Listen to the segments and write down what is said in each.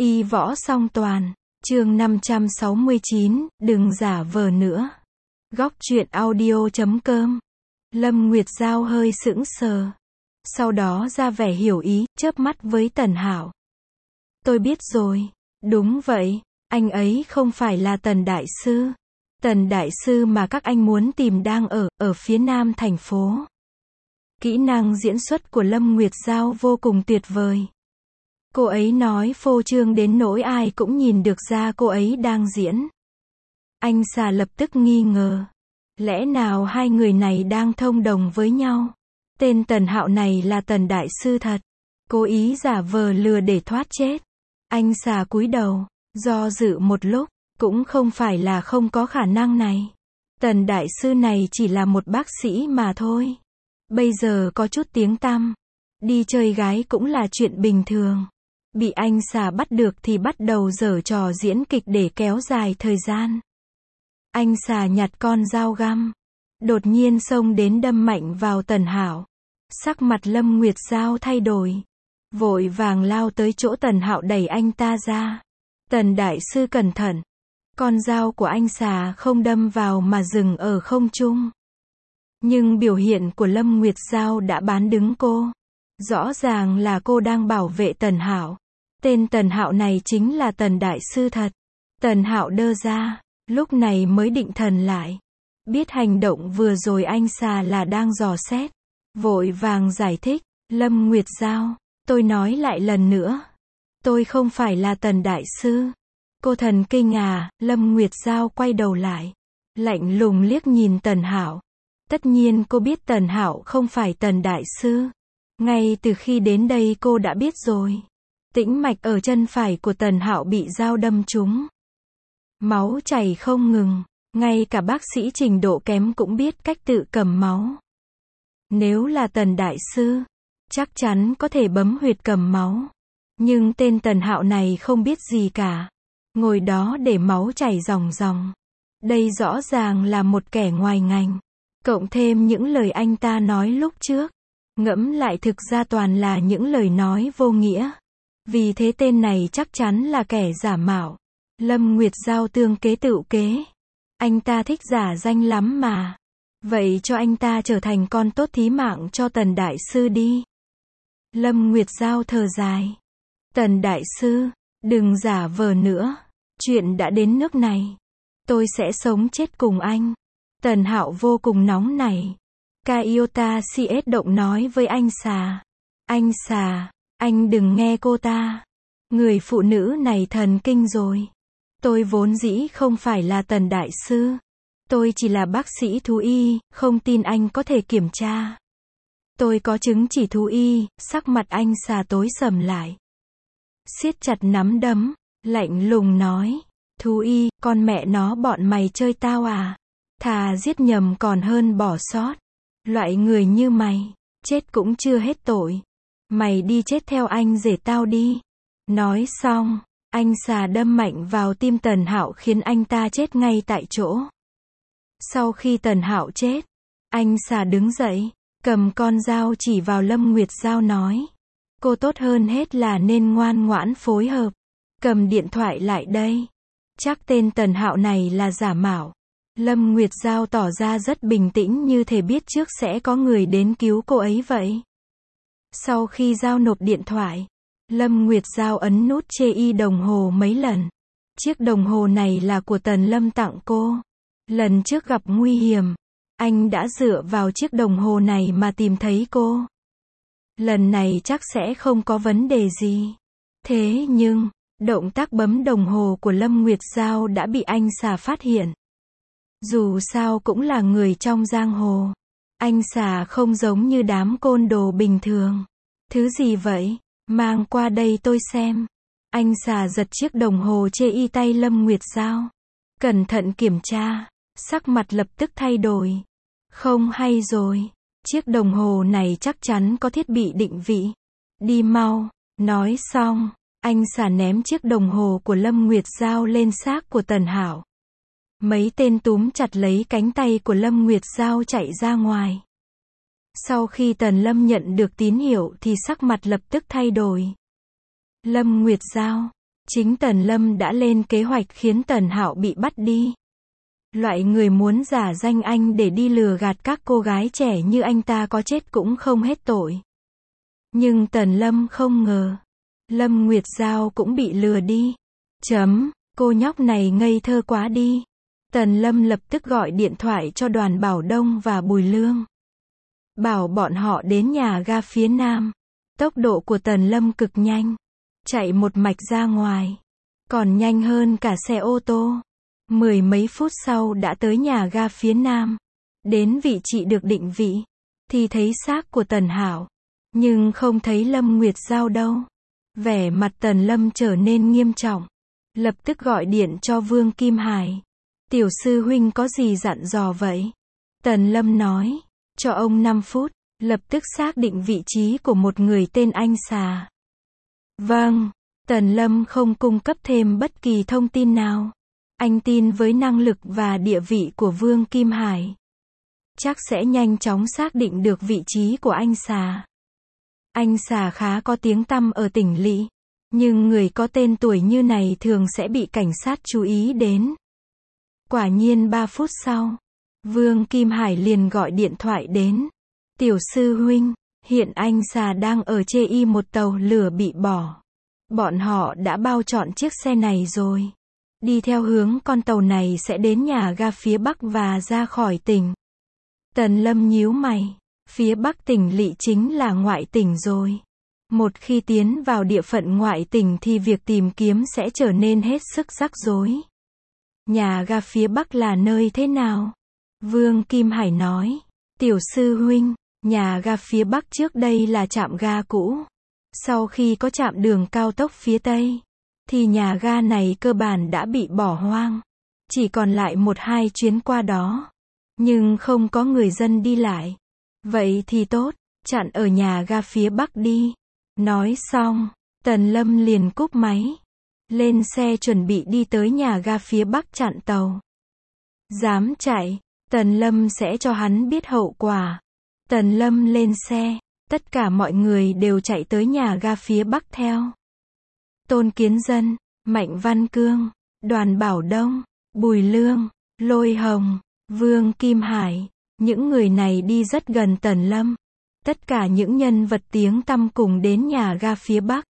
Y võ song toàn, chương 569, đừng giả vờ nữa. Góc truyện audio.com. Lâm Nguyệt Giao hơi sững sờ. Sau đó ra vẻ hiểu ý, chớp mắt với Tần Hạo. Tôi biết rồi. Đúng vậy, anh ấy không phải là Tần Đại Sư. Tần Đại Sư mà các anh muốn tìm đang ở phía nam thành phố. Kỹ năng diễn xuất của Lâm Nguyệt Giao vô cùng tuyệt vời. Cô ấy nói phô trương đến nỗi ai cũng nhìn được ra cô ấy đang diễn. Anh Xà lập tức nghi ngờ. Lẽ nào hai người này đang thông đồng với nhau? Tên Tần Hạo này là Tần Đại Sư thật. Cố ý giả vờ lừa để thoát chết. Anh Xà cúi đầu, do dự một lúc, cũng không phải là không có khả năng này. Tần Đại Sư này chỉ là một bác sĩ mà thôi. Bây giờ có chút tiếng tăm. Đi chơi gái cũng là chuyện bình thường. Bị anh Xà bắt được thì bắt đầu giở trò diễn kịch để kéo dài thời gian. Anh Xà nhặt con dao găm, đột nhiên xông đến đâm mạnh vào Tần Hạo. Sắc mặt Lâm Nguyệt Giao thay đổi, vội vàng lao tới chỗ Tần Hạo đẩy anh ta ra. Tần Đại Sư cẩn thận. Con dao của anh Xà không đâm vào mà dừng ở không trung. Nhưng biểu hiện của Lâm Nguyệt Giao đã bán đứng cô. Rõ ràng là cô đang bảo vệ Tần Hạo. Tên Tần Hạo này chính là Tần Đại Sư thật. Tần Hạo đơ ra, lúc này mới định thần lại. Biết hành động vừa rồi anh Xà là đang dò xét. Vội vàng giải thích, Lâm Nguyệt Giao, tôi nói lại lần nữa. Tôi không phải là Tần Đại Sư. Cô thần kinh à? Lâm Nguyệt Giao quay đầu lại, lạnh lùng liếc nhìn Tần Hạo. Tất nhiên cô biết Tần Hạo không phải Tần Đại Sư. Ngay từ khi đến đây cô đã biết rồi. Tĩnh mạch ở chân phải của Tần Hạo bị dao đâm trúng. Máu chảy không ngừng. Ngay cả bác sĩ trình độ kém cũng biết cách tự cầm máu. Nếu là Tần Đại Sư, chắc chắn có thể bấm huyệt cầm máu. Nhưng tên Tần Hạo này không biết gì cả. Ngồi đó để máu chảy ròng ròng. Đây rõ ràng là một kẻ ngoài ngành. Cộng thêm những lời anh ta nói lúc trước. Ngẫm lại thực ra toàn là những lời nói vô nghĩa. Vì thế tên này chắc chắn là kẻ giả mạo. Lâm Nguyệt Giao tương kế tựu kế. Anh ta thích giả danh lắm mà. Vậy cho anh ta trở thành con tốt thí mạng cho Tần Đại Sư đi. Lâm Nguyệt Giao thở dài. Tần Đại Sư, đừng giả vờ nữa. Chuyện đã đến nước này. Tôi sẽ sống chết cùng anh. Tần Hạo vô cùng nóng nảy. Kaiota CS động nói với anh Xà. Anh Xà, anh đừng nghe cô ta. Người phụ nữ này thần kinh rồi. Tôi vốn dĩ không phải là Tần Đại Sư. Tôi chỉ là bác sĩ thú y, không tin anh có thể kiểm tra. Tôi có chứng chỉ thú y. Sắc mặt anh Xà tối sầm lại. Siết chặt nắm đấm, lạnh lùng nói. Thú y, con mẹ nó bọn mày chơi tao à? Thà giết nhầm còn hơn bỏ sót. Loại người như mày, chết cũng chưa hết tội. Mày đi chết theo anh rể tao đi. Nói xong, anh Xà đâm mạnh vào tim Tần Hạo khiến anh ta chết ngay tại chỗ. Sau khi Tần Hạo chết, anh Xà đứng dậy, cầm con dao chỉ vào Lâm Nguyệt Giao nói. Cô tốt hơn hết là nên ngoan ngoãn phối hợp. Cầm điện thoại lại đây. Chắc tên Tần Hạo này là giả mạo. Lâm Nguyệt Giao tỏ ra rất bình tĩnh như thể biết trước sẽ có người đến cứu cô ấy vậy. Sau khi giao nộp điện thoại, Lâm Nguyệt Giao ấn nút chê y đồng hồ mấy lần. Chiếc đồng hồ này là của Tần Lâm tặng cô. Lần trước gặp nguy hiểm, anh đã dựa vào chiếc đồng hồ này mà tìm thấy cô. Lần này chắc sẽ không có vấn đề gì. Thế nhưng, động tác bấm đồng hồ của Lâm Nguyệt Giao đã bị anh Xà phát hiện. Dù sao cũng là người trong giang hồ. Anh Xà không giống như đám côn đồ bình thường. Thứ gì vậy? Mang qua đây tôi xem. Anh Xà giật chiếc đồng hồ chê y tay Lâm Nguyệt Giao. Cẩn thận kiểm tra. Sắc mặt lập tức thay đổi. Không hay rồi. Chiếc đồng hồ này chắc chắn có thiết bị định vị. Đi mau. Nói xong, anh Xà ném chiếc đồng hồ của Lâm Nguyệt Giao lên xác của Tần Hạo. Mấy tên túm chặt lấy cánh tay của Lâm Nguyệt Giao chạy ra ngoài. Sau khi Tần Lâm nhận được tín hiệu thì sắc mặt lập tức thay đổi. Lâm Nguyệt Giao, Chính Tần Lâm đã lên kế hoạch khiến Tần Hạo bị bắt đi. Loại người muốn giả danh anh để đi lừa gạt các cô gái trẻ như anh ta có chết cũng không hết tội. Nhưng Tần Lâm không ngờ, Lâm Nguyệt Giao cũng bị lừa đi. Cô nhóc này ngây thơ quá đi. Tần Lâm lập tức gọi điện thoại cho Đoàn Bảo Đông và Bùi Lương. Bảo bọn họ đến nhà ga phía nam. Tốc độ của Tần Lâm cực nhanh. Chạy một mạch ra ngoài. Còn nhanh hơn cả xe ô tô. 10 mấy phút sau đã tới nhà ga phía nam. Đến vị trí được định vị. Thì thấy xác của Tần Hạo. Nhưng không thấy Lâm Nguyệt Giao đâu. Vẻ mặt Tần Lâm trở nên nghiêm trọng. Lập tức gọi điện cho Vương Kim Hải. Tiểu sư huynh có gì dặn dò vậy? Tần Lâm nói. Cho ông 5 phút. Lập tức xác định vị trí của một người tên Anh Xà. Vâng. Tần Lâm không cung cấp thêm bất kỳ thông tin nào. Anh tin với năng lực và địa vị của Vương Kim Hải. Chắc sẽ nhanh chóng xác định được vị trí của anh Xà. Anh Xà khá có tiếng tăm ở tỉnh lỵ. Nhưng người có tên tuổi như này thường sẽ bị cảnh sát chú ý đến. Quả nhiên 3 phút sau, Vương Kim Hải liền gọi điện thoại đến. Tiểu sư huynh, hiện anh Xà đang ở chê y một tàu lửa bị bỏ. Bọn họ đã bao trọn chiếc xe này rồi. Đi theo hướng con tàu này sẽ đến nhà ga phía Bắc và ra khỏi tỉnh. Tần Lâm nhíu mày. Phía Bắc tỉnh lỵ chính là ngoại tỉnh rồi. Một khi tiến vào địa phận ngoại tỉnh thì việc tìm kiếm sẽ trở nên hết sức rắc rối. Nhà ga phía Bắc là nơi thế nào? Vương Kim Hải nói. Tiểu sư huynh, nhà ga phía Bắc trước đây là trạm ga cũ. Sau khi có trạm đường cao tốc phía Tây, thì nhà ga này cơ bản đã bị bỏ hoang. Chỉ còn lại 1-2 chuyến qua đó. Nhưng không có người dân đi lại. Vậy thì tốt, chặn ở nhà ga phía Bắc đi. Nói xong, Tần Lâm liền cúp máy. Lên xe chuẩn bị đi tới nhà ga phía Bắc chặn tàu. Dám chạy, Tần Lâm sẽ cho hắn biết hậu quả. Tần Lâm lên xe, tất cả mọi người đều chạy tới nhà ga phía Bắc theo. Tôn Kiến Dân, Mạnh Văn Cương, Đoàn Bảo Đông, Bùi Lương, Lôi Hồng, Vương Kim Hải, những người này đi rất gần Tần Lâm. Tất cả những nhân vật tiếng tăm cùng đến nhà ga phía Bắc.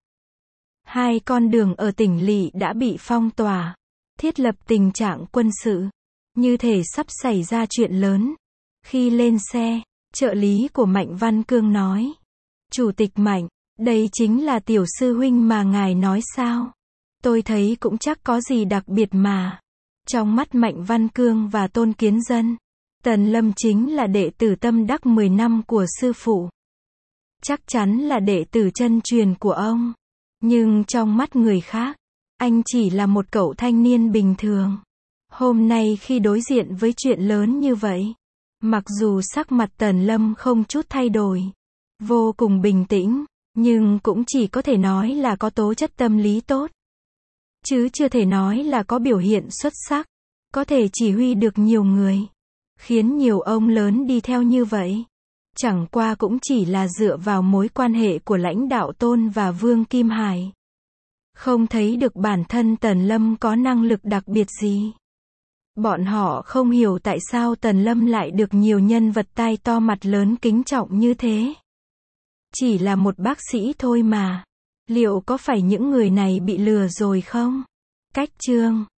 2 con đường ở tỉnh lỵ đã bị phong tỏa, thiết lập tình trạng quân sự, như thể sắp xảy ra chuyện lớn. Khi lên xe, trợ lý của Mạnh Văn Cương nói. Chủ tịch Mạnh, đây chính là tiểu sư huynh mà ngài nói sao? Tôi thấy cũng chắc có gì đặc biệt mà. Trong mắt Mạnh Văn Cương và Tôn Kiến Dân, Tần Lâm chính là đệ tử tâm đắc 10 năm của sư phụ. Chắc chắn là đệ tử chân truyền của ông. Nhưng trong mắt người khác, anh chỉ là một cậu thanh niên bình thường. Hôm nay khi đối diện với chuyện lớn như vậy, mặc dù sắc mặt Tần Lâm không chút thay đổi, vô cùng bình tĩnh, nhưng cũng chỉ có thể nói là có tố chất tâm lý tốt. Chứ chưa thể nói là có biểu hiện xuất sắc, có thể chỉ huy được nhiều người, khiến nhiều ông lớn đi theo như vậy. Chẳng qua cũng chỉ là dựa vào mối quan hệ của lãnh đạo Tôn và Vương Kim Hải. Không thấy được bản thân Tần Lâm có năng lực đặc biệt gì. Bọn họ không hiểu tại sao Tần Lâm lại được nhiều nhân vật tai to mặt lớn kính trọng như thế. Chỉ là một bác sĩ thôi mà. Liệu có phải những người này bị lừa rồi không? Cách chương